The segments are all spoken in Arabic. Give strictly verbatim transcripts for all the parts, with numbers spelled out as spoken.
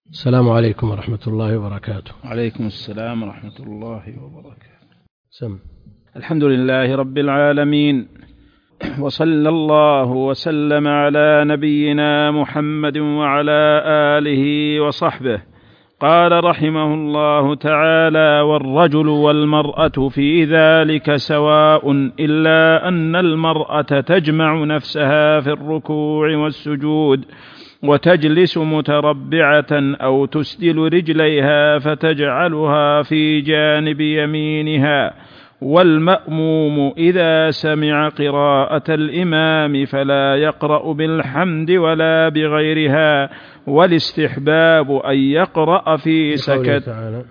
السلام عليكم ورحمة الله وبركاته. وعليكم السلام ورحمة الله وبركاته. سم. الحمد لله رب العالمين، وصلى الله وسلم على نبينا محمد وعلى آله وصحبه. قال رحمه الله تعالى: والرجل والمرأة في ذلك سواء، إلا أن المرأة تجمع نفسها في الركوع والسجود وتجلس متربعة أو تسدل رجليها فتجعلها في جانب يمينها. والمأموم إذا سمع قراءة الإمام فلا يقرأ بالحمد ولا بغيرها، والاستحباب أن يقرأ في سكت.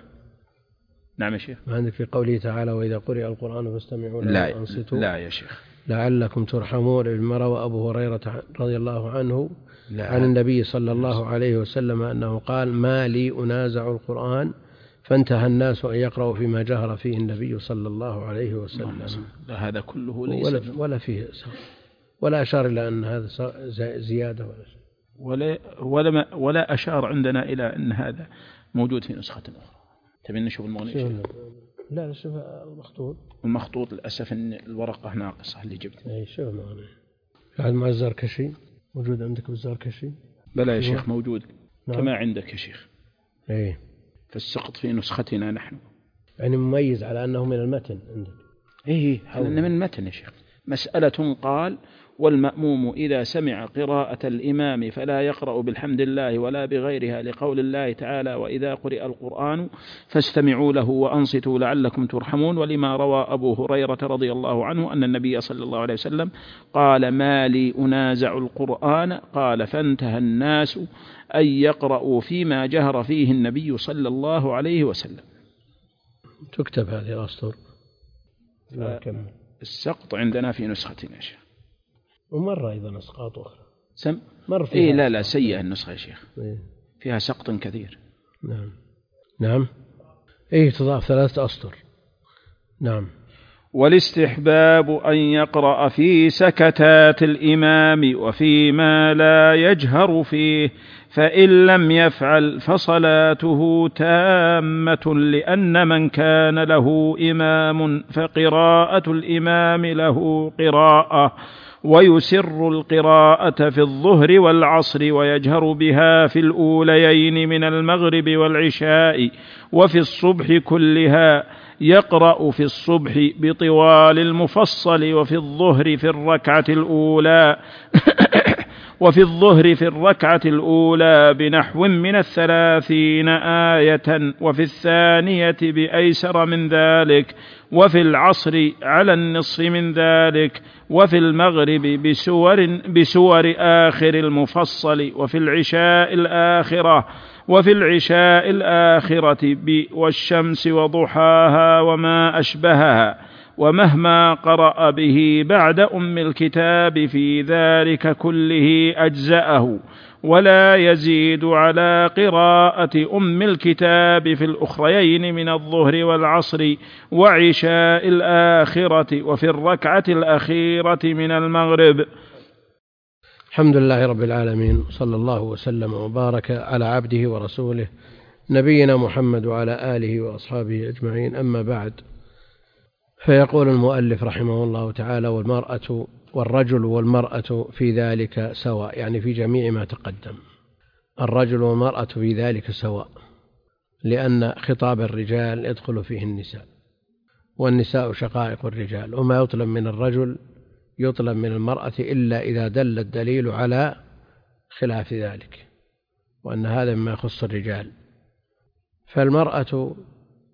نعم يا شيخ. ما عندك في قوله تعالى: وإذا قرئ القرآن فاستمعوا له وأنصتوا؟ لا يا شيخ. لعلكم ترحمون. ابن روى أبو هريرة رضي الله عنه لا. عن النبي صلى الله عليه وسلم أنه قال: ما لي أنازع القرآن، فانتهى الناس أن يقرأوا فيما جهر فيه النبي صلى الله عليه وسلم. لا، هذا كله ليس ولا, ولا فيه ولا أشار إلى أن هذا زيادة ولا شيء، ولا, ولا, ولا أشار عندنا إلى أن هذا موجود في نسخة أخرى. تبي نشوف المغني؟ لا شوف المخطوط. المخطوط للأسف أن الورقة ناقصة اللي جبت. أي شوف المغني بعد مع الزركشي موجود عندك بالزركشي؟ بلى يا شيخ موجود. نعم. كما عندك يا شيخ. أي فالسقط في نسختنا نحن يعني مميز على أنه من المتن عندك. إيه هذا من المتن يا شيخ. مسألة قال: والمأموم إذا سمع قراءة الإمام فلا يقرأ بالحمد لله ولا بغيرها، لقول الله تعالى: وإذا قرئ القرآن فاستمعوا له وأنصتوا لعلكم ترحمون. ولما روى أبو هريرة رضي الله عنه أن النبي صلى الله عليه وسلم قال: ما لي أنازع القرآن، قال: فانتهى الناس أن يقرأوا فيما جهر فيه النبي صلى الله عليه وسلم. تكتب هذه الأسطر. السقط عندنا في نسختنا يا شيخ، ومرة أيضا أسقاط أخرى سم مر إيه لا لا سيئة النسخة يا شيخ. إيه؟ فيها سقط كثير. نعم نعم إيه تضاف ثلاثة أسطر. نعم. والاستحباب أن يقرأ في سكتات الإمام وفيما لا يجهر فيه، فإن لم يفعل فصلاته تامة، لأن من كان له إمام فقراءة الإمام له قراءة، ويسر القراءة في الظهر والعصر ويجهر بها في الأوليين من المغرب والعشاء وفي الصبح كلها. يقرأ في الصبح بطوال المفصل، وفي الظهر في الركعة الأولى وفي الظهر في الركعة الأولى بنحو من الثلاثين آية، وفي الثانية بأيسر من ذلك، وفي العصر على النصف من ذلك، وفي المغرب بسور, بسور آخر المفصل، وفي العشاء الآخرة وفي العشاء الآخرة والشمس وضحاها وما أشبهها، ومهما قرأ به بعد أم الكتاب في ذلك كله أجزأه، ولا يزيد على قراءة أم الكتاب في الأخريين من الظهر والعصر وعشاء الآخرة وفي الركعة الأخيرة من المغرب. الحمد لله رب العالمين، صلى الله وسلم وبارك على عبده ورسوله نبينا محمد وعلى آله وأصحابه أجمعين. أما بعد، فيقول المؤلف رحمه الله تعالى: والمرأة والرجل والمرأة في ذلك سواء، يعني في جميع ما تقدم. الرجل والمرأة في ذلك سواء، لأن خطاب الرجال يدخل فيه النساء، والنساء شقائق الرجال، وما يطلب من الرجل يطلب من المرأة إلا إذا دل الدليل على خلاف ذلك، وأن هذا مما يخص الرجال. فالمرأة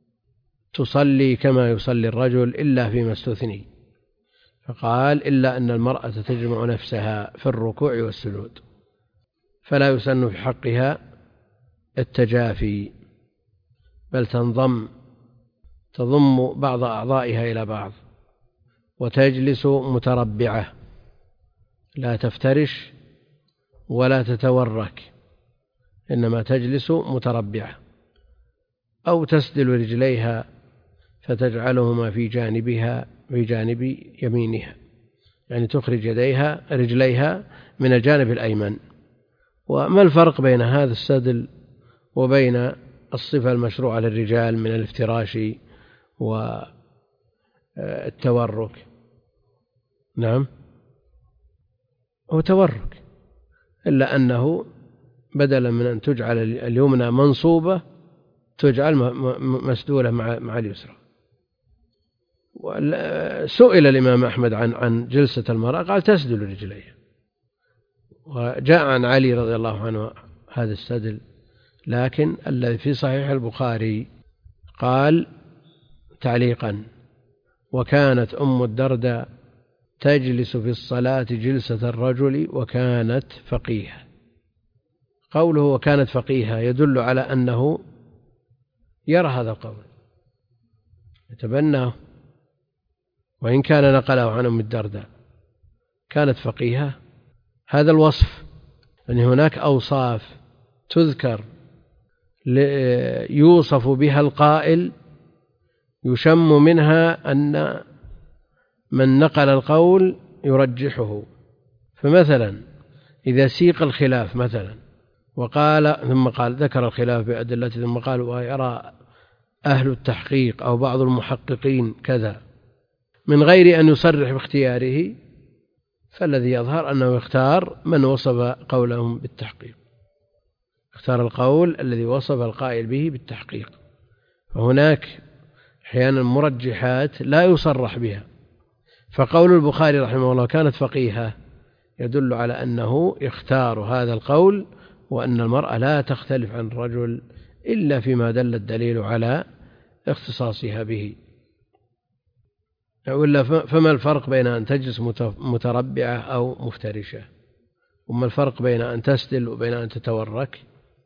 تصلي كما يصلي الرجل إلا فيما استثني، فقال: إلا أن المرأة تجمع نفسها في الركوع والسجود، فلا يسن في حقها التجافي، بل تنضم تضم بعض أعضائها إلى بعض، وتجلس متربعة، لا تفترش ولا تتورك، إنما تجلس متربعة، أو تسدل رجليها فتجعلهما في جانبها في جانب يمينها، يعني تخرج يديها رجليها من الجانب الأيمن. وما الفرق بين هذا السدل وبين الصفة المشروعة للرجال من الافتراش والتورك. نعم، هو تورك، إلا أنه بدلا من أن تجعل اليمنى منصوبة تجعل مسدولة مع اليسرى. سئل الإمام أحمد عن عن جلسة المرأة قال تسدل رجليها، وجاء عن علي رضي الله عنه هذا السدل، لكن الذي في صحيح البخاري قال تعليقا: وكانت أم الدرداء تجلس في الصلاة جلسة الرجل وكانت فقيهة. قوله وكانت فقيهة يدل على أنه يرى هذا القول، يتبناه، وإن كان نقله عن أم الدرداء. كانت فقيهة، هذا الوصف أن يعني هناك أوصاف تذكر يوصف بها القائل يشم منها أن من نقل القول يرجحه. فمثلا إذا سيق الخلاف مثلا وقال ثم قال ذكر الخلاف بأدلته ثم قال ويرى أهل التحقيق أو بعض المحققين كذا من غير أن يصرح باختياره، فالذي يظهر أنه يختار من وصف قولهم بالتحقيق، اختار القول الذي وصف القائل به بالتحقيق. فهناك أحيانا مرجحات لا يصرح بها، فقول البخاري رحمه الله كانت فقيهة يدل على أنه يختار هذا القول، وأن المرأة لا تختلف عن الرجل إلا فيما دل الدليل على اختصاصها به. وإلا فما الفرق بين أن تجلس متربعة أو مفترشة؟ وما الفرق بين أن تسدل وبين أن تتورك؟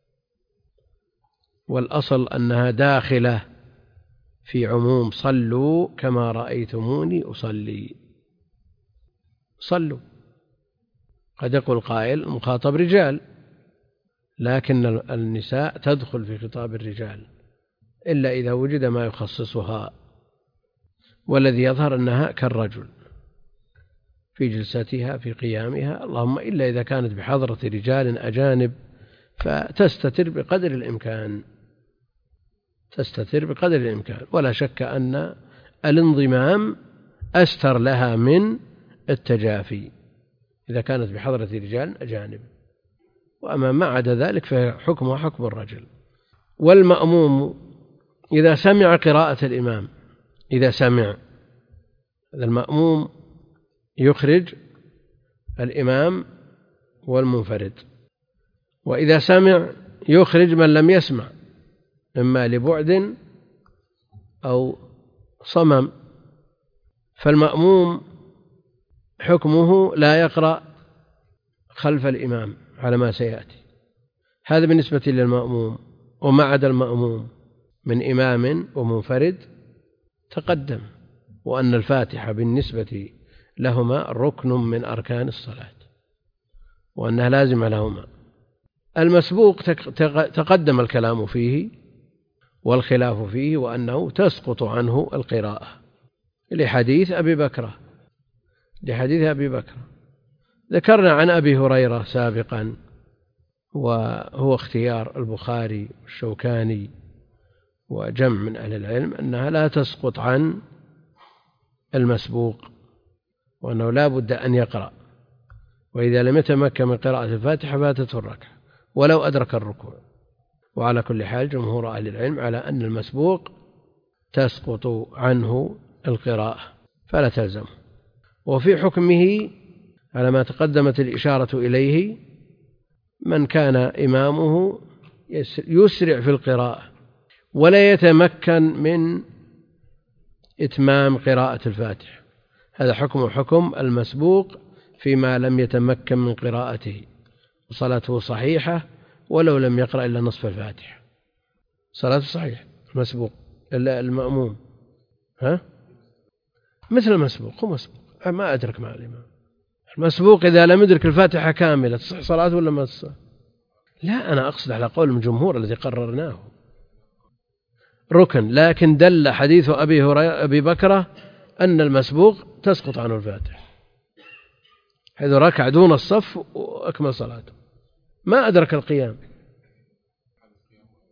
والأصل أنها داخلة في عموم صلوا كما رأيتموني أصلي. صلوا، قد يقول قائل المخاطب رجال، لكن النساء تدخل في خطاب الرجال إلا إذا وجد ما يخصصها، والذي يظهر أنها كالرجل في جلستها في قيامها، اللهم إلا إذا كانت بحضرة رجال أجانب فتستتر بقدر الإمكان، تستتر بقدر الإمكان. ولا شك أن الانضمام أستر لها من التجافي إذا كانت بحضرة رجال أجانب، وأما ما عدا ذلك فحكمها حكم الرجل. والمأموم إذا سمع قراءة الإمام، إذا سمع هذا المأموم يخرج الإمام والمنفرد، وإذا سمع يخرج من لم يسمع إما لبعد أو صمم. فالمأموم حكمه لا يقرأ خلف الإمام على ما سيأتي، هذا بالنسبة للمأموم. وما عدا المأموم من إمام ومنفرد تقدم، وأن الفاتحة بالنسبة لهما ركن من أركان الصلاة، وأنها لازمة لهما. المسبوق تقدم الكلام فيه والخلاف فيه، وأنه تسقط عنه القراءة لحديث أبي بكرة لحديث أبي بكرة ذكرنا عن أبي هريرة سابقا، وهو اختيار البخاري والشوكاني وجمع من أهل العلم أنها لا تسقط عن المسبوق، وأنه لا بد أن يقرأ، وإذا لم يتمكن من قراءة الفاتحة فاتته الركعة ولو أدرك الركوع. وعلى كل حال جمهور أهل العلم على أن المسبوق تسقط عنه القراءة فلا تلزم. وفي حكمه على ما تقدمت الإشارة إليه من كان إمامه يسرع في القراءة ولا يتمكن من إتمام قراءة الفاتحة، هذا حكم حكم المسبوق فيما لم يتمكن من قراءته، وصلاته صحيحة ولو لم يقرأ إلا نصف الفاتحة، صلاته صحيحة. المسبوق المأموم ها مثل المسبوق، هو مسبوق ما أدرك مع الإمام. المسبوق إذا لم يدرك الفاتحة كاملة تصح صلاته ولا ما تصح؟ لا، أنا أقصد على قول الجمهور الذي قررناه ركن، لكن دل حديث أبي هريرة أبي بكرة أن المسبوق تسقط عنه الفاتحة، حيث ركع دون الصف وأكمل صلاته ما أدرك القيام.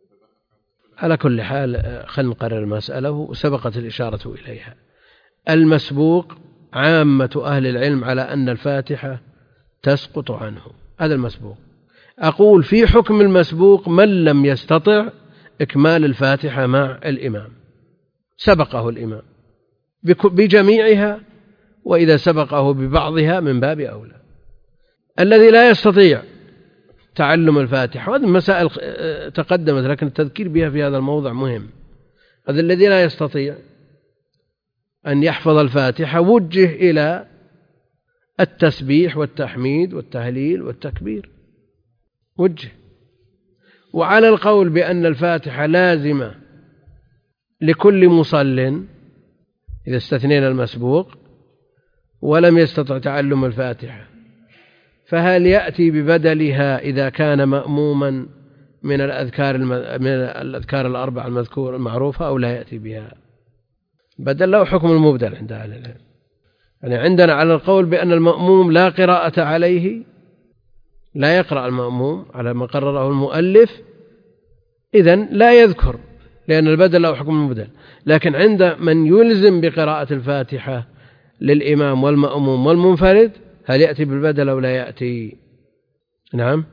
على كل حال خلينا نقرر المسألة، وسبقت الإشارة إليها. المسبوق عامة أهل العلم على أن الفاتحة تسقط عنه، هذا المسبوق. أقول في حكم المسبوق من لم يستطع إكمال الفاتحة مع الإمام، سبقه الإمام بجميعها، وإذا سبقه ببعضها من باب أولى. الذي لا يستطيع تعلم الفاتحة، وهذه مسائل تقدمت لكن التذكير بها في هذا الموضع مهم. هذا الذي لا يستطيع أن يحفظ الفاتحة وجه إلى التسبيح والتحميد والتهليل والتكبير، وجه. وعلى القول بأن الفاتحة لازمة لكل مصل إذا استثنينا المسبوق ولم يستطع تعلم الفاتحة، فهل يأتي ببدلها إذا كان مأموما من الأذكار من الأذكار الأربع المذكورة المعروفة، أو لا يأتي بها؟ بدل له حكم المبدل عند أهل العلم. يعني عندنا على القول بأن المأموم لا قراءة عليه، لا يقرأ المأموم على ما قرره المؤلف، إذن لا يذكر لأن البدل له حكم المبدل. لكن عند من يلزم بقراءة الفاتحة للإمام والمأموم والمنفرد، هل يأتي بالبدل أو لا يأتي؟ نعم.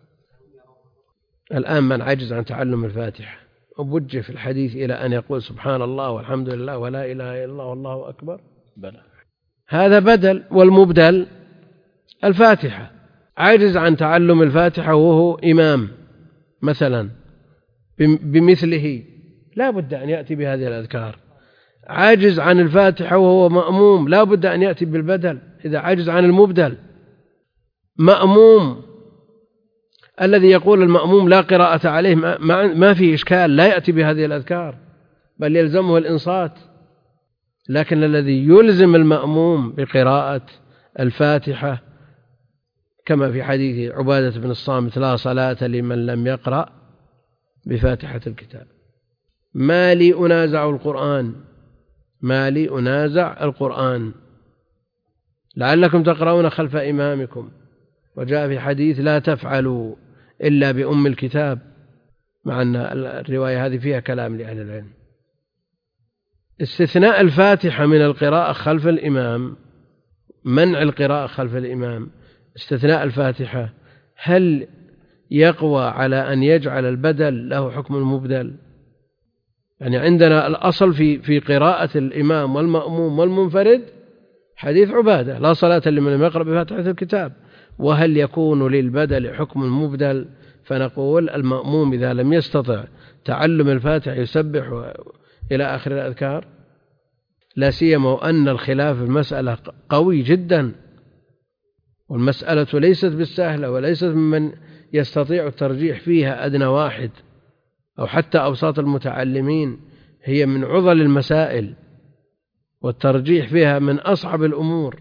الآن من عجز عن تعلم الفاتحة وبوجه في الحديث إلى أن يقول سبحان الله والحمد لله ولا إله إلا الله والله أكبر، بلى، هذا بدل. والمبدل الفاتحة. عجز عن تعلم الفاتحة وهو إمام مثلا بمثله، لا بد أن يأتي بهذه الأذكار. عاجز عن الفاتحة وهو مأموم، لا بد أن يأتي بالبدل إذا عجز عن المبدل. مأموم الذي يقول المأموم لا قراءة عليه ما فيه إشكال، لا يأتي بهذه الأذكار بل يلزمه الإنصات. لكن الذي يلزم المأموم بقراءة الفاتحة كما في حديث عبادة بن الصامت لا صلاة لمن لم يقرأ بفاتحة الكتاب. ما لي أنازع القرآن، ما لي أنازع القرآن لعلكم تقرؤون خلف إمامكم، وجاء في حديث لا تفعلوا إلا بأم الكتاب، مع أن الرواية هذه فيها كلام لأهل العلم. استثناء الفاتحة من القراءة خلف الإمام، منع القراءة خلف الإمام، استثناء الفاتحة، هل يقوى على أن يجعل البدل له حكم المبدل؟ يعني عندنا الأصل في في قراءة الإمام والمأموم والمنفرد حديث عبادة لا صلاة لمن لم يقرأ بفاتحة الكتاب، وهل يكون للبدل حكم المبدل؟ فنقول المأموم إذا لم يستطع تعلم الفاتحة يسبح إلى آخر الأذكار، لا سيما وأن الخلاف في المسألة قوي جدا، والمسألة ليست بالسهلة وليست ممن يستطيع الترجيح فيها أدنى واحد أو حتى أوساط المتعلمين، هي من عضل المسائل والترجيح فيها من أصعب الأمور.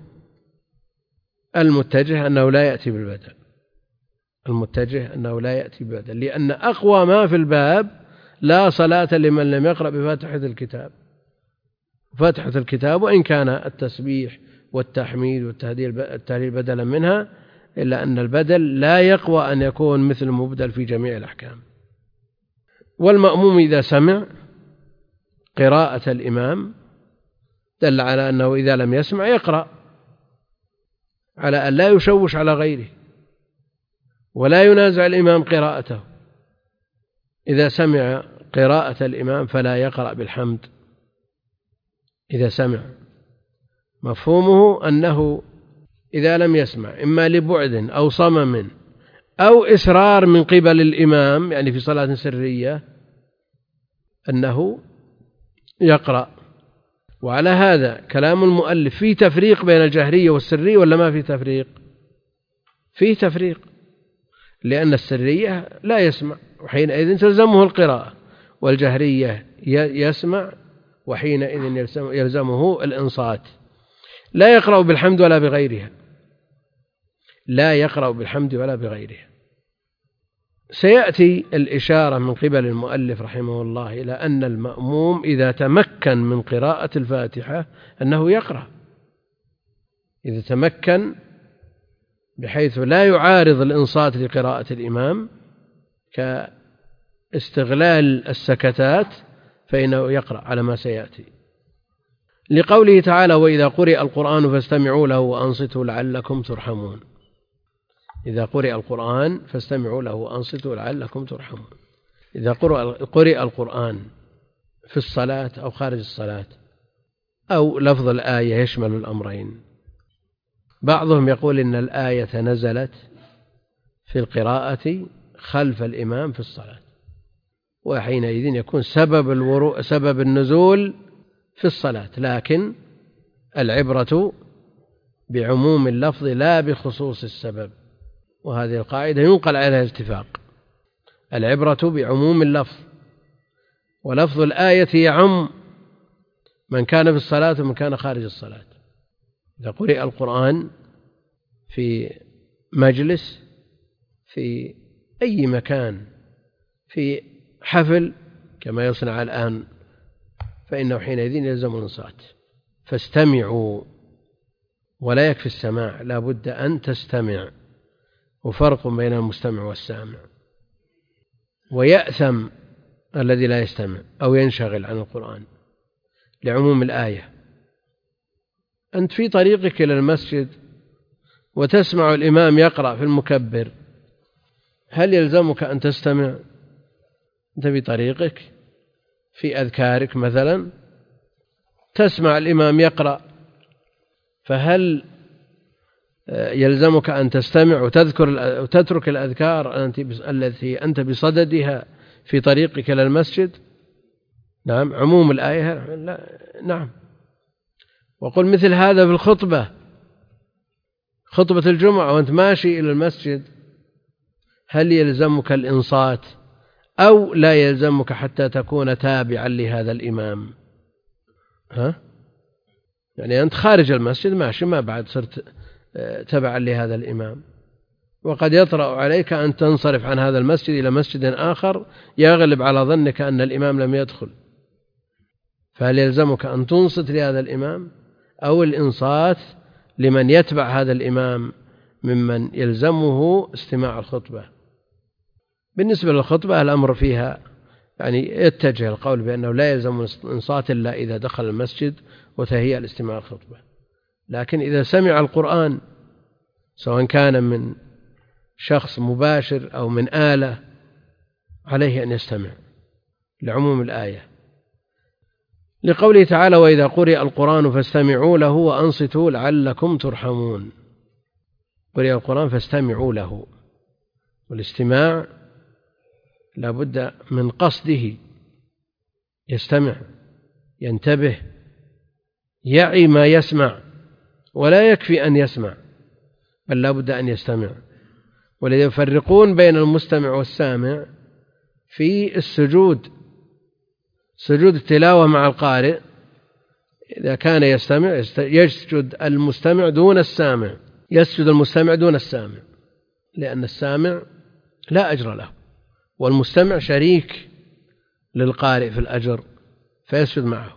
المتجه أنه لا يأتي بالبدل، المتجه أنه لا يأتي بالبدل لأن أقوى ما في الباب لا صلاة لمن لم يقرأ بفاتحة الكتاب. فاتحة الكتاب وإن كان التسبيح والتحميد والتهليل بدلا منها، إلا أن البدل لا يقوى أن يكون مثل المبدل في جميع الأحكام. والمأموم إذا سمع قراءة الإمام دل على أنه إذا لم يسمع يقرأ، على أن لا يشوش على غيره ولا ينازع الإمام قراءته. إذا سمع قراءة الإمام فلا يقرأ بالحمد إذا سمع. مفهومه أنه إذا لم يسمع إما لبعد أو صمم أو إصرار من قبل الإمام، يعني في صلاة سرية، أنه يقرأ. وعلى هذا كلام المؤلف في تفريق بين الجهرية والسرية ولا ما في تفريق؟ فيه تفريق، لأن السرية لا يسمع وحينئذ تلزمه القراءة، والجهرية يسمع وحينئذ يلزمه الإنصات. لا يقرأ بالحمد ولا بغيرها، لا يقرأ بالحمد ولا بغيرها. سيأتي الإشارة من قبل المؤلف رحمه الله إلى أن المأموم إذا تمكن من قراءة الفاتحة أنه يقرأ، إذا تمكن بحيث لا يعارض الإنصات لقراءة الإمام استغلال السكتات فإنه يقرأ على ما سيأتي، لقوله تعالى: وإذا قرئ القرآن فاستمعوا له وأنصتوا لعلكم ترحمون. إذا قرئ القرآن فاستمعوا له وأنصتوا لعلكم ترحمون. إذا قرئ القرآن في الصلاة أو خارج الصلاة أو لفظ الآية يشمل الأمرين. بعضهم يقول إن الآية نزلت في القراءة خلف الإمام في الصلاة، وحينئذ يكون سبب الورو سبب النزول في الصلاة، لكن العبرة بعموم اللفظ لا بخصوص السبب، وهذه القاعدة ينقل عليها الاتفاق. العبرة بعموم اللفظ، ولفظ الآية يعم من كان في الصلاة ومن كان خارج الصلاة. إذا قرئ القرآن في مجلس، في أي مكان، في حفل كما يصنع الآن، فإنه حينئذ يلزم الإنصات. فاستمعوا، ولا يكفي السماع، لا بد أن تستمع، وفرق بين المستمع والسامع. ويأثم الذي لا يستمع أو ينشغل عن القرآن لعموم الآية. أنت في طريقك إلى المسجد وتسمع الإمام يقرأ في المكبر، هل يلزمك أن تستمع؟ أنت في طريقك في أذكارك مثلا تسمع الإمام يقرأ، فهل يلزمك أن تستمع وتذكر وتترك الأذكار التي أنت بصددها في طريقك إلى المسجد؟ نعم، عموم الآية لا. نعم. وقل مثل هذا في الخطبة، خطبة الجمعة وأنت ماشي إلى المسجد، هل يلزمك الإنصات أو لا يلزمك حتى تكون تابعا لهذا الإمام؟ ها؟ يعني أنت خارج المسجد ماشي، ما بعد صرت تبعا لهذا الإمام، وقد يطرأ عليك أن تنصرف عن هذا المسجد إلى مسجد آخر يغلب على ظنك أن الإمام لم يدخل، فهل يلزمك أن تنصت لهذا الإمام أو الإنصات لمن يتبع هذا الإمام ممن يلزمه استماع الخطبة؟ بالنسبة للخطبة الأمر فيها يعني يتجه القول بأنه لا يلزم الإنصات إلا إذا دخل المسجد وتهيأ لاستماع الخطبة، لكن إذا سمع القرآن سواء كان من شخص مباشر أو من آلة عليه أن يستمع لعموم الآية، لقوله تعالى: وإذا قرئ القرآن فاستمعوا له وأنصتوا لعلكم ترحمون. قرئ القرآن فاستمعوا له، والاستماع لا بد من قصده، يستمع، ينتبه، يعي ما يسمع، ولا يكفي أن يسمع بل لا بد أن يستمع. ولذا يفرقون بين المستمع والسامع في السجود، سجود التلاوة مع القارئ إذا كان يستمع يسجد المستمع دون السامع، يسجد المستمع دون السامع، لأن السامع لا أجر له والمستمع شريك للقارئ في الأجر فيسجد معه.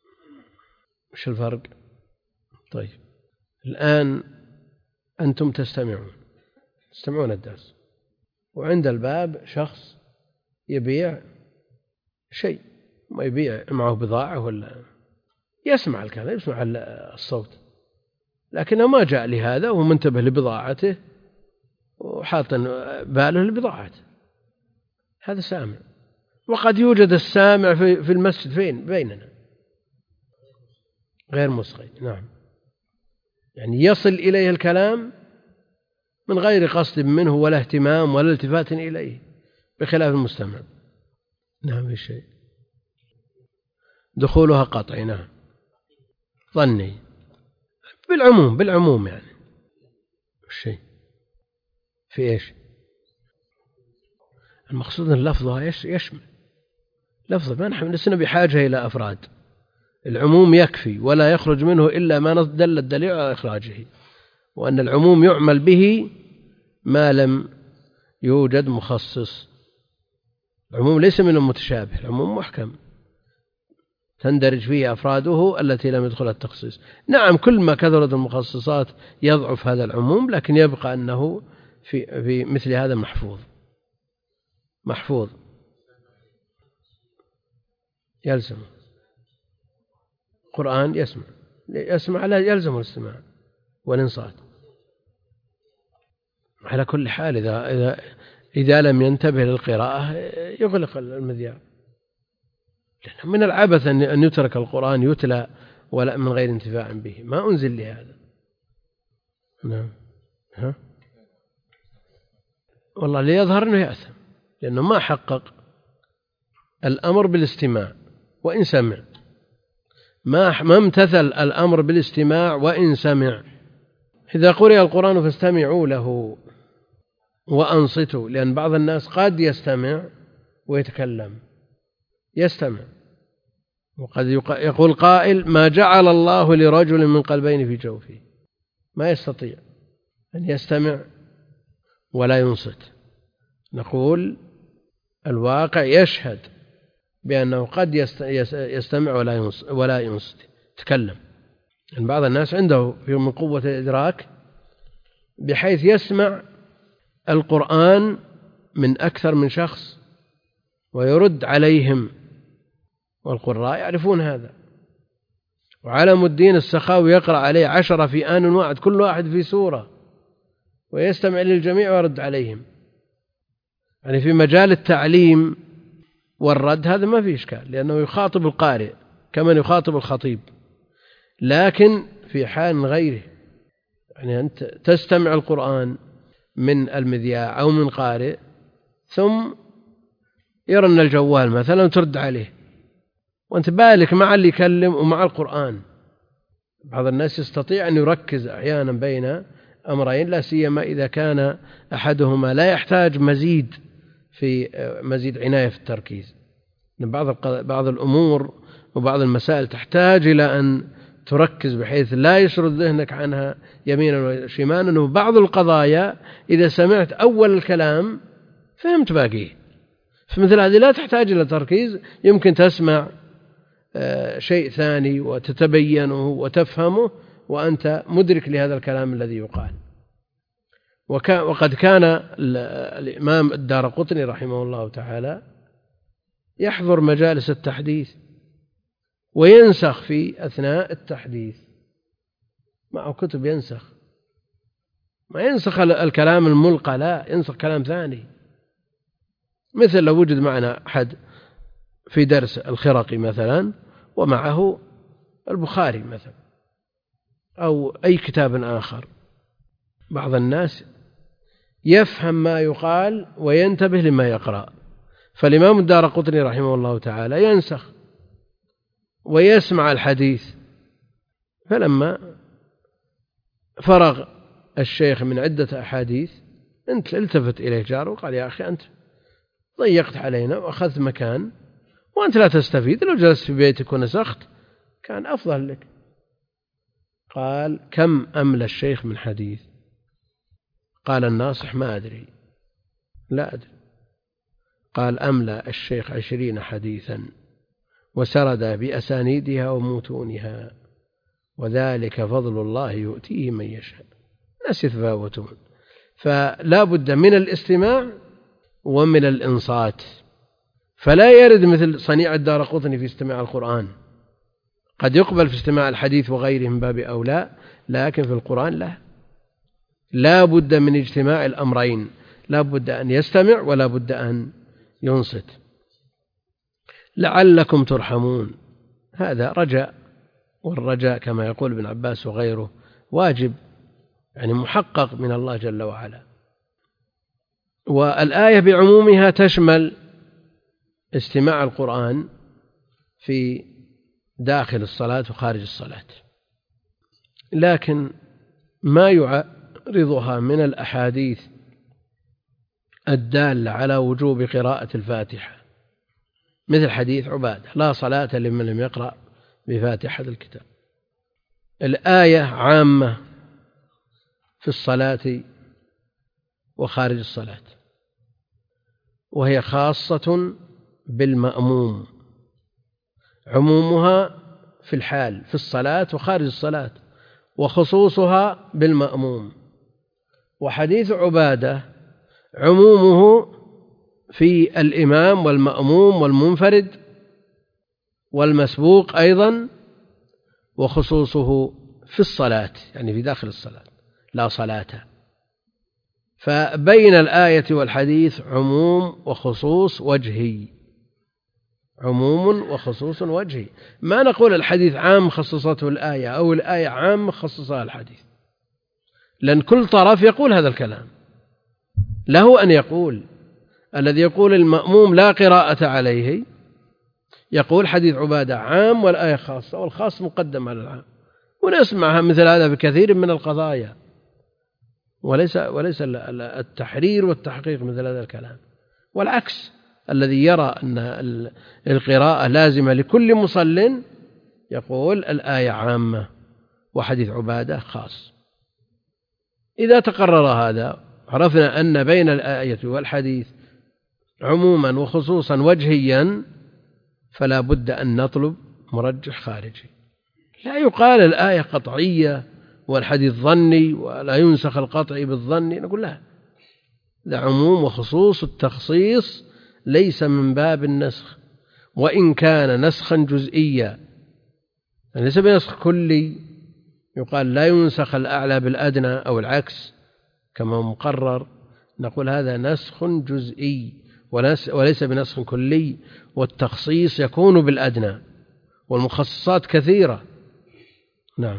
مش الفرق؟ طيب، الآن أنتم تستمعون تستمعون الدرس، وعند الباب شخص يبيع شيء، ما يبيع معه بضاعة ولا يسمع الكلام، يسمع الصوت، لكنه ما جاء لهذا وهو منتبه لبضاعته وحاط باله لبضاعته، هذا سامع. وقد يوجد السامع في المسجد فين بيننا غير مصغي، نعم، يعني يصل إليه الكلام من غير قصد منه ولا اهتمام ولا التفات إليه، بخلاف المستمع. نعم، في شيء دخولها قطعي، نعم، ظني، بالعموم بالعموم يعني الشيء في إيش؟ المقصود أن لفظها يشمل لفظ، ما نحن لسنا بحاجة إلى أفراد، العموم يكفي ولا يخرج منه إلا ما دل الدليل على إخراجه، وأن العموم يعمل به ما لم يوجد مخصص. العموم ليس من المتشابه، العموم محكم تندرج فيه أفراده التي لم يدخل التخصيص. نعم، كل ما كثرت المخصصات يضعف هذا العموم، لكن يبقى أنه في, في مثل هذا محفوظ محفوظ يلزم القرآن يسمع يسمع لا يلزم الاستماع والإنصات على كل حال. إذا إذا إذا لم ينتبه للقراءة يغلق المذياع، لأنه من العبث أن يترك القرآن يتلى ولا من غير انتفاع به، ما أنزل لهذا. نعم. ها؟ والله ليظهر أنه يأثم، لأنه ما حقق الأمر بالاستماع وإن سمع، ما ما امتثل الأمر بالاستماع وإن سمع. إذا قرئ القرآن فاستمعوا له وأنصتوا، لأن بعض الناس قد يستمع ويتكلم، يستمع وقد يقول قائل ما جعل الله لرجل من قلبين في جوفه، ما يستطيع أن يستمع ولا ينصت. نقول الواقع يشهد بأنه قد يستمع ولا ينصت تكلم. يعني بعض الناس عنده من قوة الإدراك بحيث يسمع القرآن من أكثر من شخص ويرد عليهم، والقراء يعرفون هذا. وعلم الدين السخاوي يقرأ عليه عشرة في آن واحد، كل واحد في سورة، ويستمع للجميع ويرد عليهم. يعني في مجال التعليم والرد هذا ما في إشكال، لأنه يخاطب القارئ كمن يخاطب الخطيب. لكن في حال غيره، يعني أنت تستمع القرآن من المذياع أو من قارئ ثم يرن الجوال مثلا ترد عليه وأنت بالك مع اللي يكلم ومع القرآن. بعض الناس يستطيع أن يركز أحيانا بين أمرين، لا سيما إذا كان أحدهما لا يحتاج مزيد في مزيد عناية في التركيز. بعض بعض الأمور وبعض المسائل تحتاج إلى أن تركز بحيث لا يشرد ذهنك عنها يمينا وشمالا، وبعض القضايا إذا سمعت أول الكلام فهمت باقيه، فمثل هذه لا تحتاج إلى تركيز، يمكن تسمع شيء ثاني وتتبينه وتفهمه وأنت مدرك لهذا الكلام الذي يقال. وقد كان الإمام الدارقطني رحمه الله تعالى يحضر مجالس التحديث وينسخ في أثناء التحديث، معه كتب ينسخ، ما ينسخ الكلام الملقى، لا ينسخ كلام ثاني. مثل لو وجد معنا أحد في درس الخرقي مثلا ومعه البخاري مثلا أو أي كتاب آخر، بعض الناس يفهم ما يقال وينتبه لما يقرأ. فالإمام الدارقطني رحمه الله تعالى ينسخ ويسمع الحديث، فلما فرغ الشيخ من عدة أحاديث أنت التفت إليه جاره وقال يا أخي أنت ضيقت علينا وأخذت مكان وأنت لا تستفيد، لو جلست في بيتك ونسخت كان أفضل لك. قال كم أملى الشيخ من حديث؟ قال الناصح ما أدري، لا أدري. قال أملى الشيخ عشرين حديثا وسرد بأسانيدها ومتونها، وذلك فضل الله يؤتيه من يشاء. الناس يتفاوتون، فلا بد من الاستماع ومن الإنصات. فلا يرد مثل صنيع الدارقطني في استماع القرآن، قد يقبل في استماع الحديث وغيره من باب أولى، لكن في القرآن لا لا بد من اجتماع الأمرين، لا بد أن يستمع ولا بد أن ينصت. لعلكم ترحمون، هذا رجاء، والرجاء كما يقول ابن عباس وغيره واجب، يعني محقق من الله جل وعلا. والآية بعمومها تشمل استماع القرآن في داخل الصلاة وخارج الصلاة، لكن ما يعرضها من الأحاديث الدالة على وجوب قراءة الفاتحة، مثل حديث عبادة لا صلاة لمن لم يقرأ بفاتحة الكتاب. الآية عامة في الصلاة وخارج الصلاة، وهي خاصة بالمأموم، عمومها في الحال في الصلاة وخارج الصلاة، وخصوصها بالمأموم. وحديث عبادة عمومه في الإمام والمأموم والمنفرد والمسبوق أيضا وخصوصه في الصلاة، يعني في داخل الصلاة لا صلاة. فبين الآية والحديث عموم وخصوص وجهي، عموم وخصوص وجهي. ما نقول الحديث عام خصصته الآية أو الآية عام خصصها الحديث، لأن كل طرف يقول هذا الكلام. له أن يقول الذي يقول المأموم لا قراءة عليه يقول حديث عبادة عام والآية خاصة، والخاص مقدم على العام، ونسمعها مثل هذا بكثير من القضايا، وليس وليس التحرير والتحقيق مثل هذا الكلام. والعكس، الذي يرى أن القراءة لازمة لكل مصل يقول الآية عامة وحديث عبادة خاص. إذا تقرر هذا عرفنا أن بين الآية والحديث عموما وخصوصا وجهيا، فلا بد أن نطلب مرجح خارجي. لا يقال الآية قطعية والحديث ظني ولا ينسخ القطعي بالظني، نقول لا، ده عموم وخصوص. التخصيص ليس من باب النسخ، وإن كان نسخا جزئيا، ليس بنسخ كلي يقال لا ينسخ الأعلى بالأدنى أو العكس كما مقرر، نقول هذا نسخ جزئي وليس بنسخ كلي. والتخصيص يكون بالأدنى، والمخصصات كثيرة. نعم،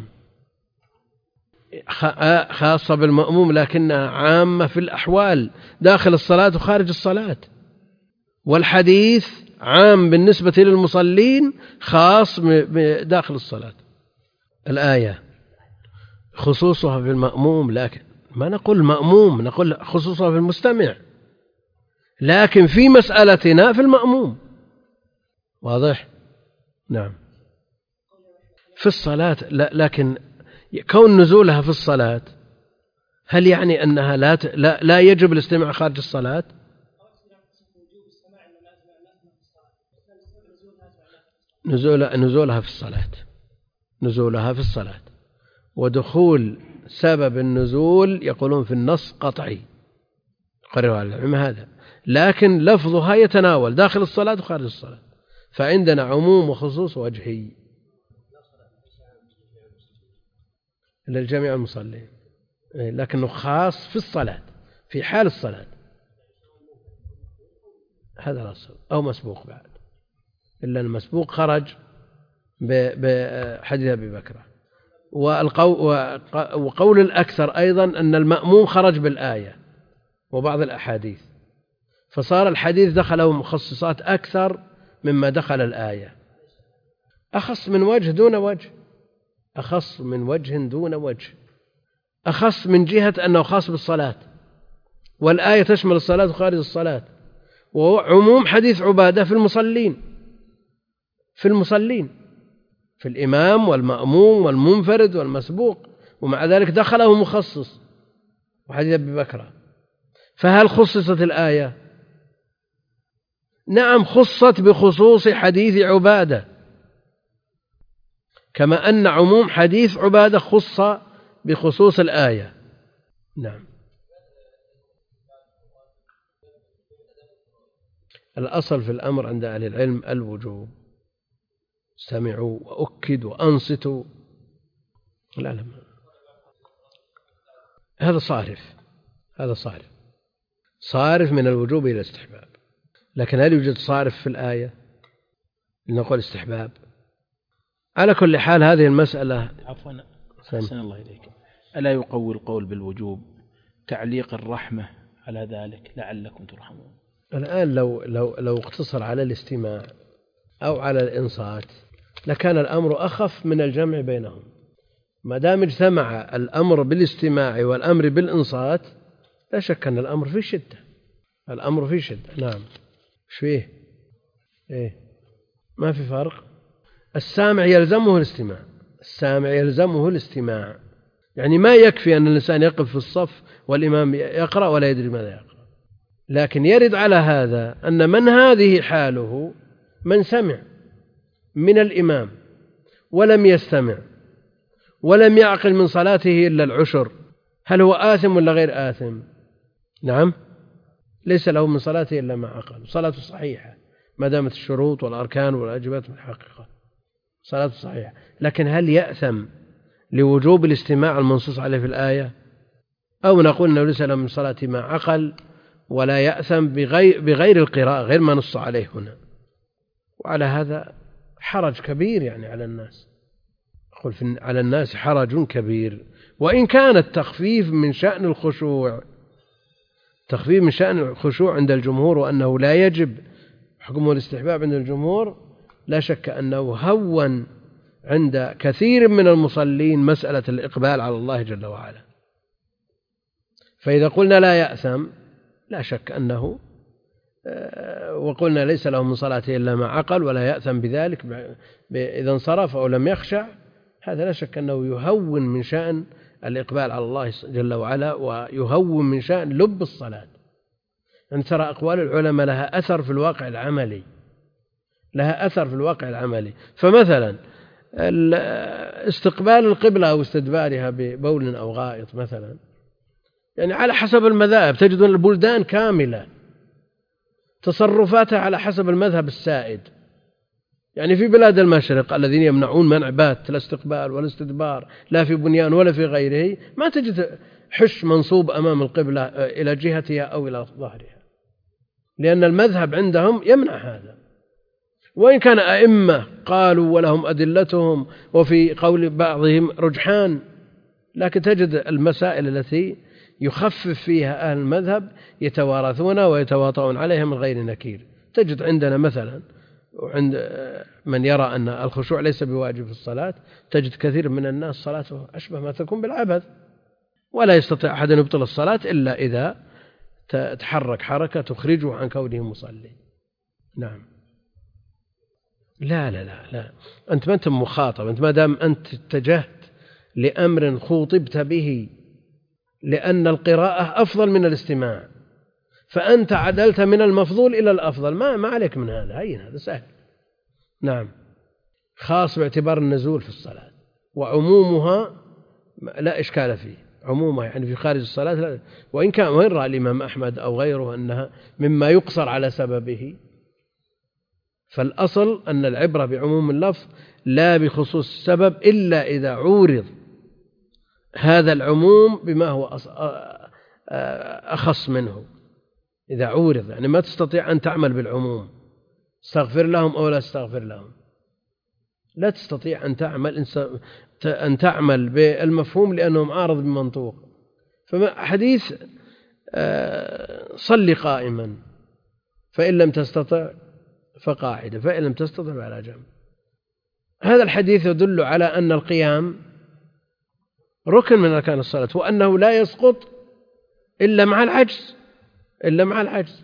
خاصة بالمأموم لكنها عامة في الأحوال داخل الصلاة وخارج الصلاة. والحديث عام بالنسبة للمصلين، خاص داخل الصلاة. الآية خصوصها في المأموم، لكن ما نقول مأموم، نقول خصوصها في المستمع، لكن في مسألتنا في المأموم. واضح؟ نعم. في الصلاة، لكن كون نزولها في الصلاة هل يعني أنها لا, لا, لا يجب الاستماع خارج الصلاة؟ نزول نزولها في الصلاة، نزولها في الصلاة، ودخول سبب النزول يقولون في النص قطعي، قرروا على العلم هذا، لكن لفظها يتناول داخل الصلاة وخارج الصلاة. فعندنا عموم وخصوص وجهي للجميع المصلين، لكنه خاص في الصلاة في حال الصلاة. هذا الأصل. أو مسبوق بعد، إلا المسبوق خرج بحديث أبي بكر. وقول الأكثر أيضا أن المأموم خرج بالآية وبعض الأحاديث، فصار الحديث دخله مخصصات أكثر مما دخل الآية. أخص من وجه دون وجه، أخص من وجه دون وجه، أخص من جهة أنه خاص بالصلاة، والآية تشمل الصلاة وخارج الصلاة. وعموم حديث عبادة في المصلين، في المصلين في الإمام والمأموم والمنفرد والمسبوق، ومع ذلك دخله مخصص وحديث أبي بكر. فهل خصصت الآية؟ نعم، خصت بخصوص حديث عبادة، كما أن عموم حديث عبادة خص بخصوص الآية. نعم. الأصل في الأمر عند أهل العلم الوجوب. استمعوا وأكدوا وأنصتوا. لا لا، هذا صارف، هذا صارف صارف من الوجوب إلى الاستحباب. لكن هل يوجد صارف في الآية لنقول استحباب؟ على كل حال هذه المسألة. عفوا، أحسن الله إليك، ألا يقوي القول بالوجوب تعليق الرحمة على ذلك لعلكم ترحمون؟ الآن لو لو لو اقتصر على الاستماع أو على الإنصات لكان الأمر أخف من الجمع بينهم. ما دام اجتمع الأمر بالاستماع والأمر بالإنصات لا شك أن الأمر فيه شدة، الأمر فيه شدة. نعم. إيش فيه؟ إيه، ما في فرق. السامع يلزمه الاستماع، السامع يلزمه الاستماع، يعني ما يكفي أن الإنسان يقف في الصف والإمام يقرأ ولا يدري ماذا يقرأ. لكن يرد على هذا أن من هذه حاله من سمع من الإمام ولم يستمع ولم يعقل من صلاته إلا العشر، هل هو آثم ولا غير آثم؟ نعم، ليس له من صلاته إلا ما عقل، صلاته صحيحة ما دامت الشروط والأركان والواجبات محققة صلاة صحيحة. لكن هل يأثم لوجوب الاستماع المنصوص عليه في الآية؟ أو نقول أنه ليس له من صلاة ما عقل ولا يأثم بغير, بغير القراءة غير ما نص عليه هنا. وعلى هذا حرج كبير يعني على الناس، أقول على الناس حرج كبير. وإن كان التخفيف من شأن الخشوع، تخفيف من شأن الخشوع عند الجمهور وأنه لا يجب حكمه الاستحباب عند الجمهور، لا شك أنه هون عند كثير من المصلين مسألة الإقبال على الله جل وعلا. فإذا قلنا لا يأثم لا شك أنه، وقلنا ليس له من صلاته إلا ما عقل ولا يأثم بذلك إذا انصرف أو لم يخشع، هذا لا شك أنه يهون من شأن الإقبال على الله جل وعلا ويهون من شأن لب الصلاة. أن ترى أقوال العلماء لها أثر في الواقع العملي، لها أثر في الواقع العملي. فمثلا استقبال القبلة أو استدبارها ببول أو غائط مثلا، يعني على حسب المذاهب تجد البلدان كاملة تصرفاتها على حسب المذهب السائد. يعني في بلاد المشرق الذين يمنعون منع بات لا استقبال ولا استدبار لا في بنيان ولا في غيره، ما تجد حش منصوب أمام القبلة إلى جهتها أو إلى ظهرها، لأن المذهب عندهم يمنع هذا. وإن كان أئمة قالوا ولهم أدلتهم وفي قول بعضهم رجحان، لكن تجد المسائل التي يخفف فيها أهل المذهب يتوارثون ويتواطؤون عليها من غير نكير. تجد عندنا مثلا وعند من يرى أن الخشوع ليس بواجب في الصلاة، تجد كثير من الناس صلاته أشبه ما تكون بالعبث، ولا يستطيع أحد أن يبطل الصلاة إلا إذا تحرك حركة تخرجه عن كونه مصلي. نعم. لا لا لا لا أنت ما أنت مخاطب، أنت ما دام أنت اتجهت لأمر خوطبت به لأن القراءة أفضل من الاستماع، فأنت عدلت من المفضول إلى الأفضل، ما ما عليك من هذا، هين هذا سهل. نعم. خاص باعتبار النزول في الصلاة، وعمومها لا إشكال فيه، عمومها يعني في خارج الصلاة لا. وإن كان وين رأى الإمام أحمد أو غيره أنها مما يقصر على سببه، فالأصل أن العبرة بعموم اللفظ لا بخصوص السبب إلا إذا عورض هذا العموم بما هو أخص منه. إذا عورض يعني ما تستطيع أن تعمل بالعموم، استغفر لهم أو لا استغفر لهم، لا تستطيع أن تعمل أن تعمل بالمفهوم لأنه معارض بمنطوق. فحديث صل قائما فإن لم تستطع فقاعدة فإن لم تستطع فعلى جنب، هذا الحديث يدل على أن القيام ركن من أركان الصلاة، وأنه لا يسقط إلا مع العجز إلا مع العجز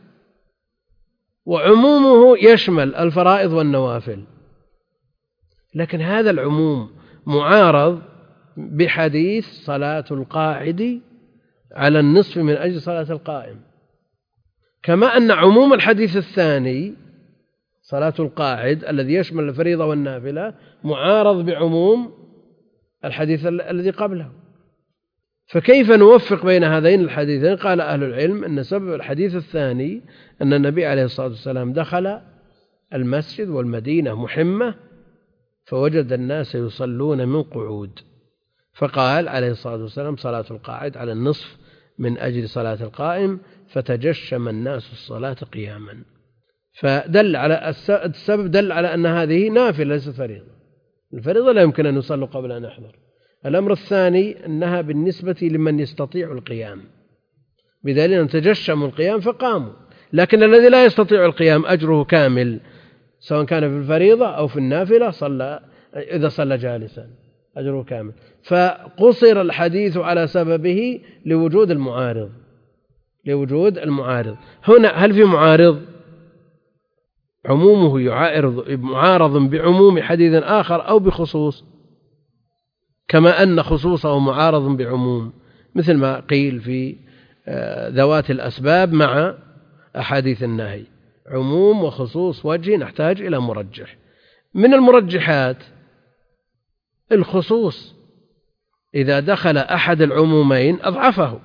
وعمومه يشمل الفرائض والنوافل. لكن هذا العموم معارض بحديث صلاة القاعد على النصف من أجل صلاة القائم، كما أن عموم الحديث الثاني صلاة القاعد الذي يشمل الفريضة والنافلة معارض بعموم الحديث الذي قبله. فكيف نوفق بين هذين الحديثين؟ قال أهل العلم أن سبب الحديث الثاني أن النبي عليه الصلاة والسلام دخل المسجد والمدينة محمة فوجد الناس يصلون من قعود، فقال عليه الصلاة والسلام صلاة القاعد على النصف من أجل صلاة القائم، فتجشم الناس الصلاة قياما. فدل على السبب دل على أن هذه نافلة ليست فريضة، الفريضة لا يمكن أن يصلوا قبل أن يحضر. الأمر الثاني أنها بالنسبة لمن يستطيع القيام، بدليل أن تجشموا القيام فقاموا، لكن الذي لا يستطيع القيام أجره كامل سواء كان في الفريضة أو في النافلة، صلى إذا صلى جالسا أجره كامل. فقصر الحديث على سببه لوجود المعارض لوجود المعارض هنا. هل في معارض؟ عمومه يعارض معارض بعموم حديث آخر أو بخصوص، كما أن خصوصه معارض بعموم، مثل ما قيل في ذوات الأسباب مع أحاديث النهي، عموم وخصوص وجه نحتاج إلى مرجح. من المرجحات الخصوص، إذا دخل أحد العمومين أضعفه،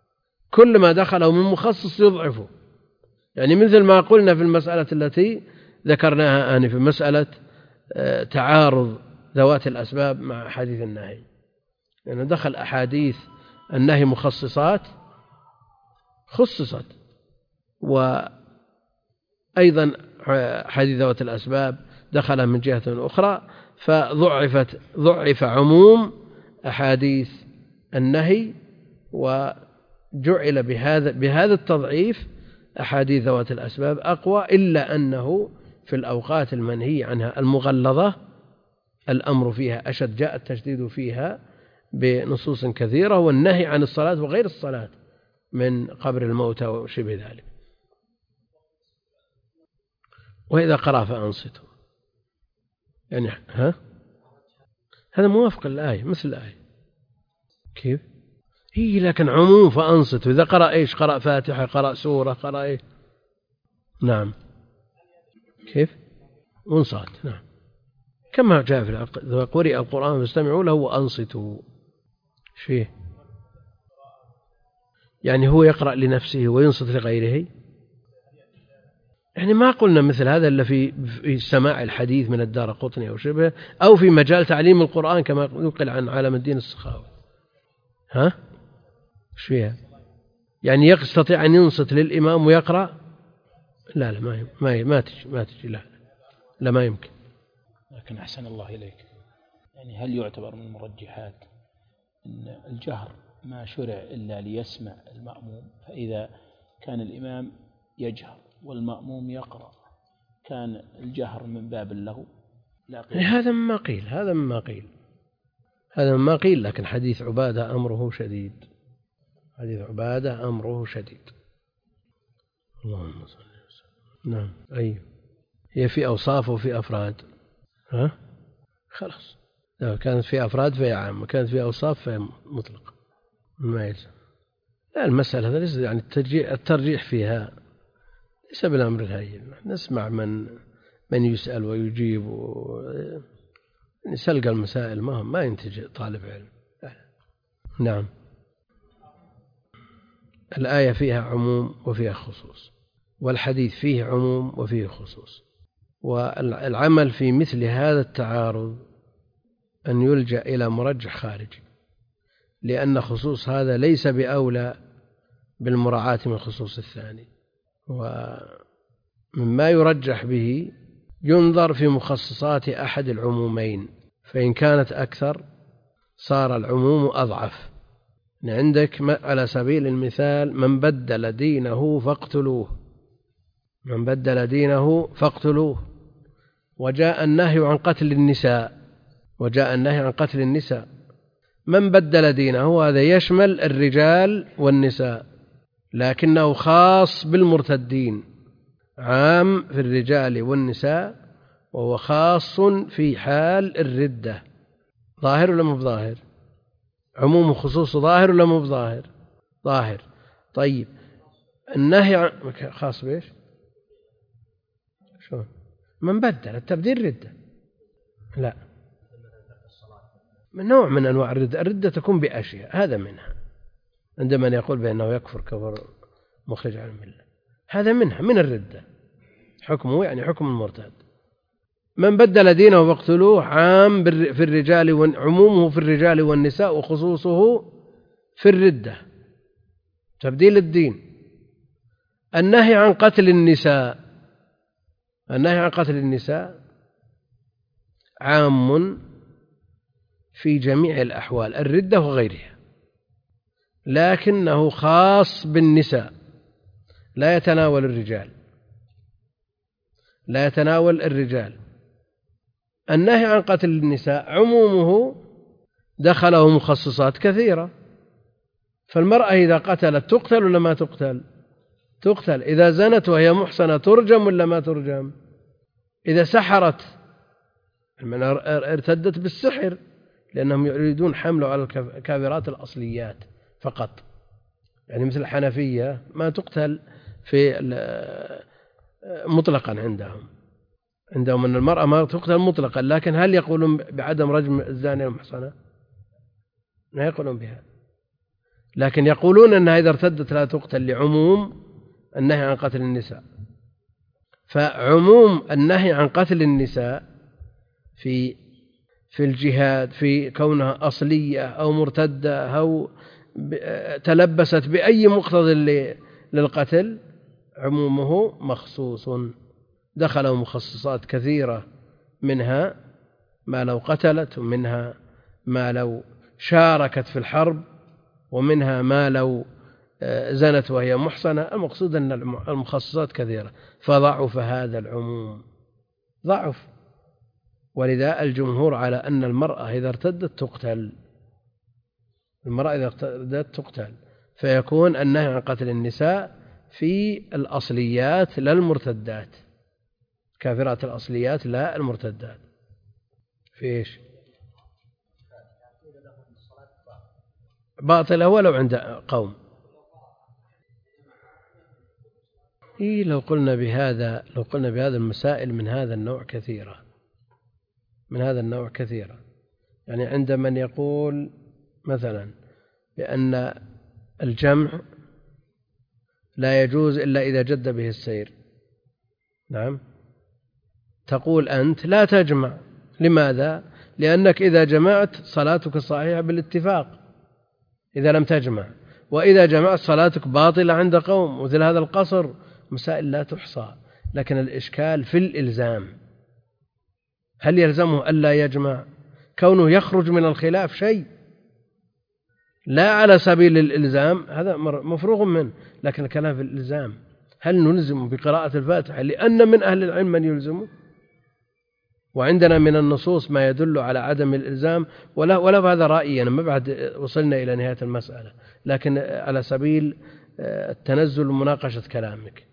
كل ما دخله من مخصص يضعفه. يعني مثل ما قلنا في المسألة التي ذكرناها آنفا، مسألة تعارض ذوات الأسباب مع أحاديث النهي، لأنه يعني دخل أحاديث النهي مخصصات خصصت، وأيضا أحاديث ذوات الأسباب دخل من جهة أخرى، فضعفت ضعف عموم أحاديث النهي، وجعل بهذا بهذا التضعيف أحاديث ذوات الأسباب أقوى، إلا أنه في الأوقات المنهي عنها المغلظة الأمر فيها أشد، جاء التشديد فيها بنصوص كثيرة، والنهي عن الصلاة وغير الصلاة من قبر الموتى وشبه ذلك. وإذا قرأ فأنصتوا، يعني ها هذا موافق للآية مثل الآية. كيف؟ هي لكن عموم فأنصتوا، إذا قرأ إيش؟ قرأ فاتحة، قرأ سورة، قرأ إيه؟ نعم. كيف؟ وانصات. نعم، كما جاء في إذا قرئ القرآن فاستمعوا له وأنصتوا. شيء يعني هو يقرأ لنفسه وينصت لغيره، يعني ما قلنا مثل هذا إلا في في سماع الحديث من الدارقطني أو شبه، أو في مجال تعليم القرآن كما يقول عن عالم الدين السخاوي. ها إيش فيها؟ يعني يستطيع أن ينصت للإمام ويقرأ؟ لا لا ما ما ما تجي ما تجي لا لا ما يمكن. لكن أحسن الله إليك، يعني هل يعتبر من المرجحات أن الجهر ما شرع إلا ليسمع المأموم، فإذا كان الإمام يجهر والمأموم يقرأ كان الجهر من باب له؟ لا، هذا مما قيل هذا مما قيل هذا مما قيل لكن حديث عبادة أمره شديد، حديث عبادة أمره شديد. اللهم صل وسلم. نعم. أي هي في أوصاف وفي أفراد. ها خلاص، لو كانت في أفراد فهي عامة، كانت في أوصاف فهي مطلقة ما يلزم. لا، المسألة هذا ليس يعني الترجيح, الترجيح فيها ليس بالأمر الهين. نسمع من من يسأل ويجيب و... نسلق المسائل ما ما ينتج طالب علم. نعم. الآية فيها عموم وفيها خصوص، والحديث فيه عموم وفيه خصوص، والعمل في مثل هذا التعارض أن يلجأ إلى مرجح خارجي، لأن خصوص هذا ليس بأولى بالمراعاة من خصوص الثاني. ومما يرجح به ينظر في مخصصات أحد العمومين، فإن كانت أكثر صار العموم أضعف. عندك على سبيل المثال من بدل دينه فاقتلوه، من بدل دينه فاقتلوه، وجاء النهي عن قتل النساء، وجاء النهي عن قتل النساء. من بدل دينه هذا يشمل الرجال والنساء، لكنه خاص بالمرتدين، عام في الرجال والنساء، وهو خاص في حال الردة. ظاهر ولا مو ظاهر؟ عموم وخصوص ظاهر ولا مو ظاهر؟ ظاهر. طيب النهي عن خاص بإيش؟ شو من بدل التبديل ردة؟ لا، من نوع من أنواع الردة. الردة تكون بأشياء، هذا منها، عندما يقول بأنه يكفر كفر مخرج عن الملة، هذا منها من الردة، حكمه يعني حكم المرتد. من بدل دينه فاقتلوه عام في الرجال، عمومه في الرجال والنساء، وخصوصه في الردة، تبديل الدين. النهي عن قتل النساء، النهي عن قتل النساء عام في جميع الأحوال، الردة وغيرها، لكنه خاص بالنساء، لا يتناول الرجال، لا يتناول الرجال. النهي عن قتل النساء عمومه دخله مخصصات كثيرة، فالمرأة إذا قتلت تقتل ولا ما تقتل؟ تقتل. إذا زنت وهي محصنة ترجم ولا ما ترجم؟ إذا سحرت ارتدت بالسحر، لأنهم يريدون حمله على الكافرات الأصليات فقط، يعني مثل الحنفية ما تقتل في مطلقا، عندهم عندهم أن المرأة ما تقتل مطلقا، لكن هل يقولون بعدم رجم الزانية المحصنة؟ لا يقولون بها، لكن يقولون أنها إذا ارتدت لا تقتل لعموم النهي عن قتل النساء. فعموم النهي عن قتل النساء في في الجهاد، في كونها أصلية أو مرتدة أو تلبست بأي مقتضى للقتل، عمومه مخصوص، دخلوا مخصصات كثيرة، منها ما لو قتلت، ومنها ما لو شاركت في الحرب، ومنها ما لو زنت وهي محصنة. المقصود أن المخصصات كثيرة، فضعف هذا العموم، ضعف. ولذا الجمهور على أن المرأة إذا ارتدت تقتل، المرأة إذا ارتدت تقتل، فيكون النهي عن قتل النساء في الأصليات لا المرتدات، كافرات الأصليات لا المرتدات. في إيش؟ باطلة ولو عند قوم. إيه لو قلنا بهذا لو قلنا بهذا المسائل من هذا النوع كثيرة، من هذا النوع كثيرة. يعني عند من يقول مثلا بأن الجمع لا يجوز إلا إذا جد به السير، نعم، تقول أنت لا تجمع. لماذا؟ لأنك إذا جمعت صلاتك صحيحة بالاتفاق إذا لم تجمع، وإذا جمعت صلاتك باطلة عند قوم. مثل هذا القصر مسائل لا تحصى. لكن الإشكال في الإلزام، هل يلزمه ألا يجمع؟ كونه يخرج من الخلاف شيء لا على سبيل الإلزام، هذا مفروغ منه. لكن الكلام في الإلزام، هل نلزم بقراءة الفاتحة لأن من أهل العلم من يلزمه، وعندنا من النصوص ما يدل على عدم الإلزام، ولا ولا هذا رأيي أنا، ما بعد وصلنا إلى نهاية المسألة، لكن على سبيل التنزل ومناقشة كلامك.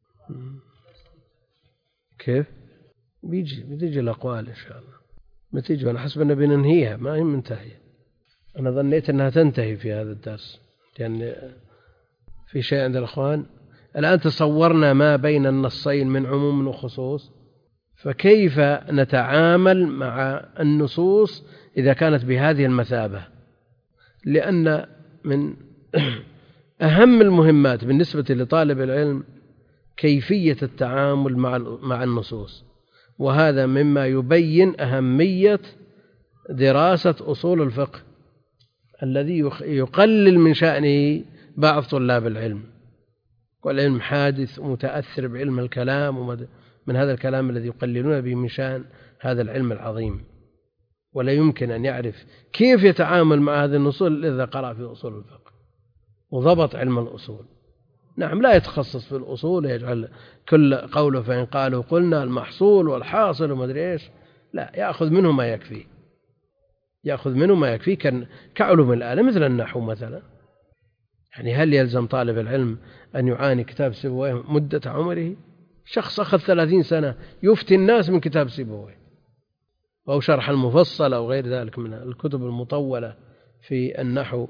كيف؟ بيجي بتيجي الأقوال إن شاء الله، بتيجي. أنا حسب أن بننهيها، ما هي منتهية. أنا ظنيت أنها تنتهي في هذا الدرس، لأن في شيء عند الأخوان. الآن تصورنا ما بين النصين من عموم وخصوص، فكيف نتعامل مع النصوص إذا كانت بهذه المثابة؟ لأن من أهم المهمات بالنسبة لطالب العلم كيفية التعامل مع النصوص، وهذا مما يبين أهمية دراسة أصول الفقه الذي يقلل من شأنه بعض طلاب العلم، والعلم حادث ومتأثر بعلم الكلام، ومن هذا الكلام الذي يقللون به من شأن هذا العلم العظيم. ولا يمكن أن يعرف كيف يتعامل مع هذه النصوص إذا قرأ في أصول الفقه وضبط علم الأصول. نعم، لا يتخصص في الأصول يجعل كل قوله فإن قالوا قلنا المحصول والحاصل وما أدري إيش، لا، يأخذ منه ما يكفي، يأخذ منه ما يكفي كعلوم الآلة مثل النحو مثلا. يعني هل يلزم طالب العلم أن يعاني كتاب سيبويه مدة عمره؟ شخص أخذ ثلاثين سنة يفتي الناس من كتاب سيبويه أو شرح المفصل أو غير ذلك من الكتب المطولة في النحو،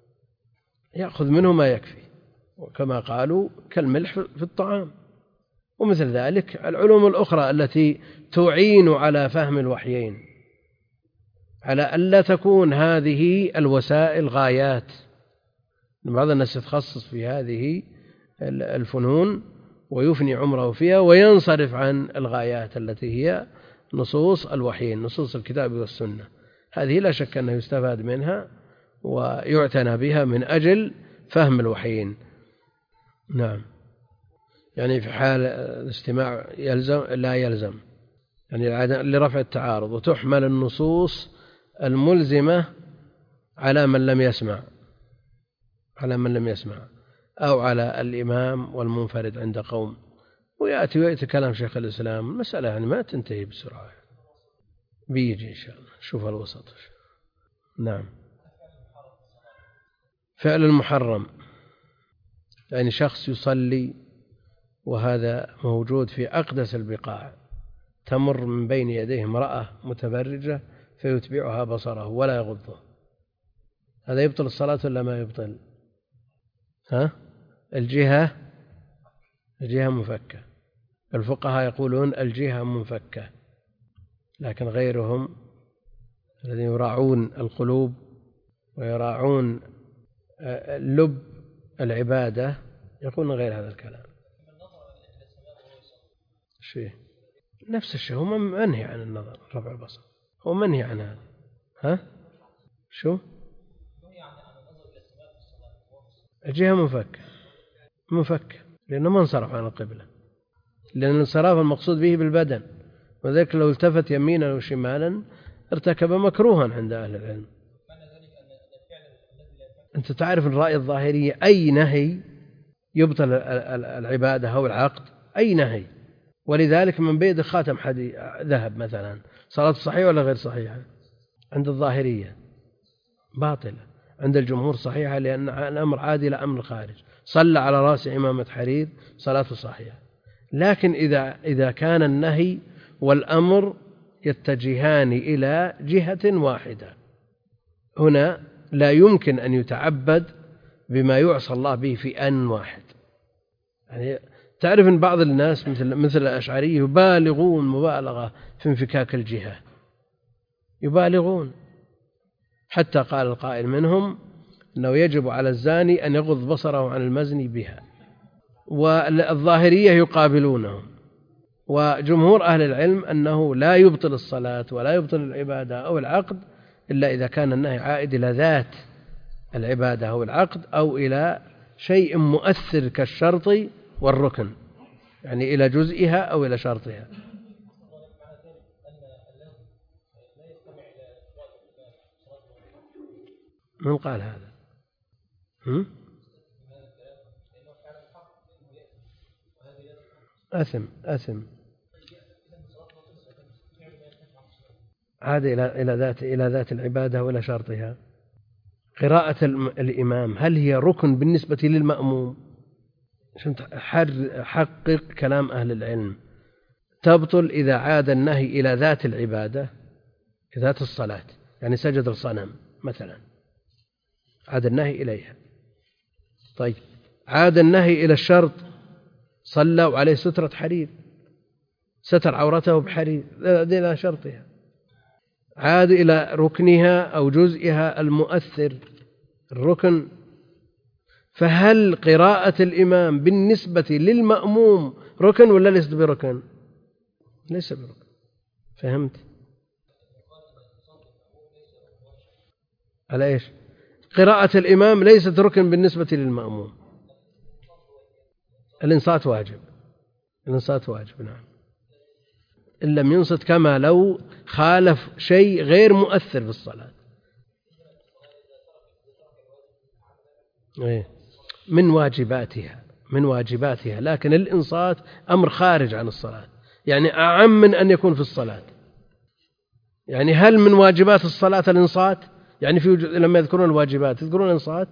يأخذ منه ما يكفي، وكما قالوا كالملح في الطعام. ومثل ذلك العلوم الأخرى التي تعين على فهم الوحيين، على ألا تكون هذه الوسائل غايات. بعض الناس يتخصص في هذه الفنون ويفني عمره فيها وينصرف عن الغايات التي هي نصوص الوحيين، نصوص الكتاب والسنة. هذه لا شك أنه يستفاد منها ويعتنى بها من أجل فهم الوحيين. نعم، يعني في حال الاستماع يلزم لا يلزم، يعني لرفع التعارض، وتحمل النصوص الملزمة على من لم يسمع، على من لم يسمع أو على الإمام والمنفرد عند قوم. ويأتي ويأتي كلام شيخ الإسلام، المسألة يعني ما تنتهي بسرعة، بيجي إن شاء الله شوف الوسط. نعم، فعل المحرم يعني شخص يصلي وهذا موجود في أقدس البقاع، تمر من بين يديه امرأة متبرجة فيتبعها بصره ولا يغضه، هذا يبطل الصلاة ولا ما يبطل؟ ها؟ الجهة الجهة منفكة، الفقهاء يقولون الجهة منفكة، لكن غيرهم الذين يراعون القلوب ويراعون لب العبادة يقولون غير هذا الكلام. فيه نفس الشيء، هو منهي عن النظر رفع البصر، هو منهي عن هذا. ها شو الجهة منفكة منفكة لأنه ما انصرف عن القبلة، لأن الانصراف المقصود به بالبدن، وذلك لو التفت يمينا وشمالا ارتكب مكروها عند أهل العلم. أنت تعرف الرأي الظاهرية أي نهي يبطل العبادة أو العقد، أي نهي، ولذلك من بيد خاتم حديد ذهب مثلا صلاة صحيحة ولا غير صحيحة؟ عند الظاهرية باطلة، عند الجمهور صحيحة، لأن الأمر عادي إلى أمر خارج. صلى على رأس عمامة حرير صلاته صحيحة. لكن إذا إذا كان النهي والأمر يتجهان إلى جهة واحدة، هنا لا يمكن أن يتعبد بما يعصى الله به في أن واحد. يعني تعرف أن بعض الناس مثل مثل الأشعري يبالغون مبالغة في انفكاك الجهة، يبالغون حتى قال القائل منهم أنه يجب على الزاني أن يغض بصره عن المزني بها، والظاهرية يقابلونهم. وجمهور أهل العلم أنه لا يبطل الصلاة ولا يبطل العبادة أو العقد إلا إذا كان النهي عائد إلى ذات العبادة أو العقد أو إلى شيء مؤثر كالشرط والركن، يعني إلى جزئها أو إلى شرطها. من قال هذا؟ هم؟ أثم أثم عاد إلى إلى ذات إلى ذات العبادة وإلى شرطها. قراءة الإمام هل هي ركن بالنسبة للمأموم؟ حقق كلام أهل العلم. تبطل إذا عاد النهي إلى ذات العبادة، ذات الصلاة، يعني سجد الصنم مثلا عاد النهي إليها. طيب عاد النهي إلى الشرط، صلى وعليه سترة حرير، ستر عورته بحرير إلى شرطها. عاد إلى ركنها أو جزئها المؤثر الركن، فهل قراءة الإمام بالنسبة للمأموم ركن ولا ليست بركن؟ ليس بركن. فهمت على إيش؟ قراءة الإمام ليست ركن بالنسبة للمأموم. الإنصات واجب، الإنصات واجب نعم، إن لم ينصت كما لو خالف شيء غير مؤثر في الصلاة. من واجباتها من واجباتها لكن الإنصات أمر خارج عن الصلاة، يعني أعم من أن يكون في الصلاة. يعني هل من واجبات الصلاة الإنصات؟ يعني في لما يذكرون الواجبات يذكرون الإنصات؟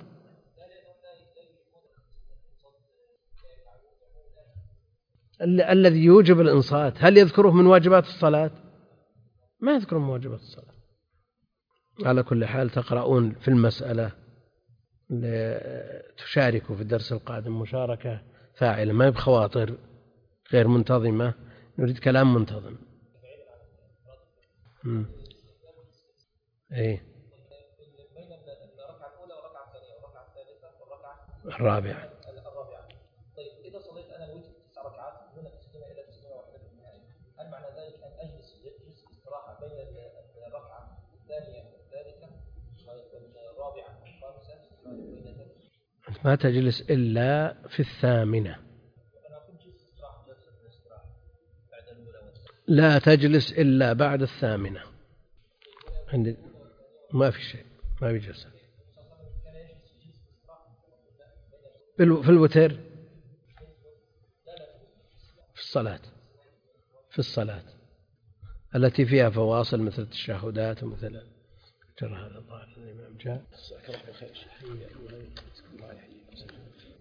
الذي يوجب الإنصات هل يذكره من واجبات الصلاة؟ ما يذكره من واجبات الصلاة. على كل حال تقرؤون في المسألة، تشاركوا في الدرس القادم مشاركة فاعلة، ما بخواطر غير منتظمة، نريد كلام منتظم. امم ايه الرابعة. طيب إذا صليت أنا الوتر تسع ركعات من التسليمة إلى التسليمة واحدة من النهاية، هل معنى ذلك أن أجلس جلسة استراحة بين الركعة الثانية والثالثة والرابعة والخامسة؟ أنت ما تجلس إلا في الثامنة. لا تجلس إلا بعد الثامنة. عندي ما في شيء، ما في جلسة في الوتر، في الصلاة في الصلاة التي فيها فواصل مثل التشهدات ومثل جرى هذا الظاهر الإمام جاء.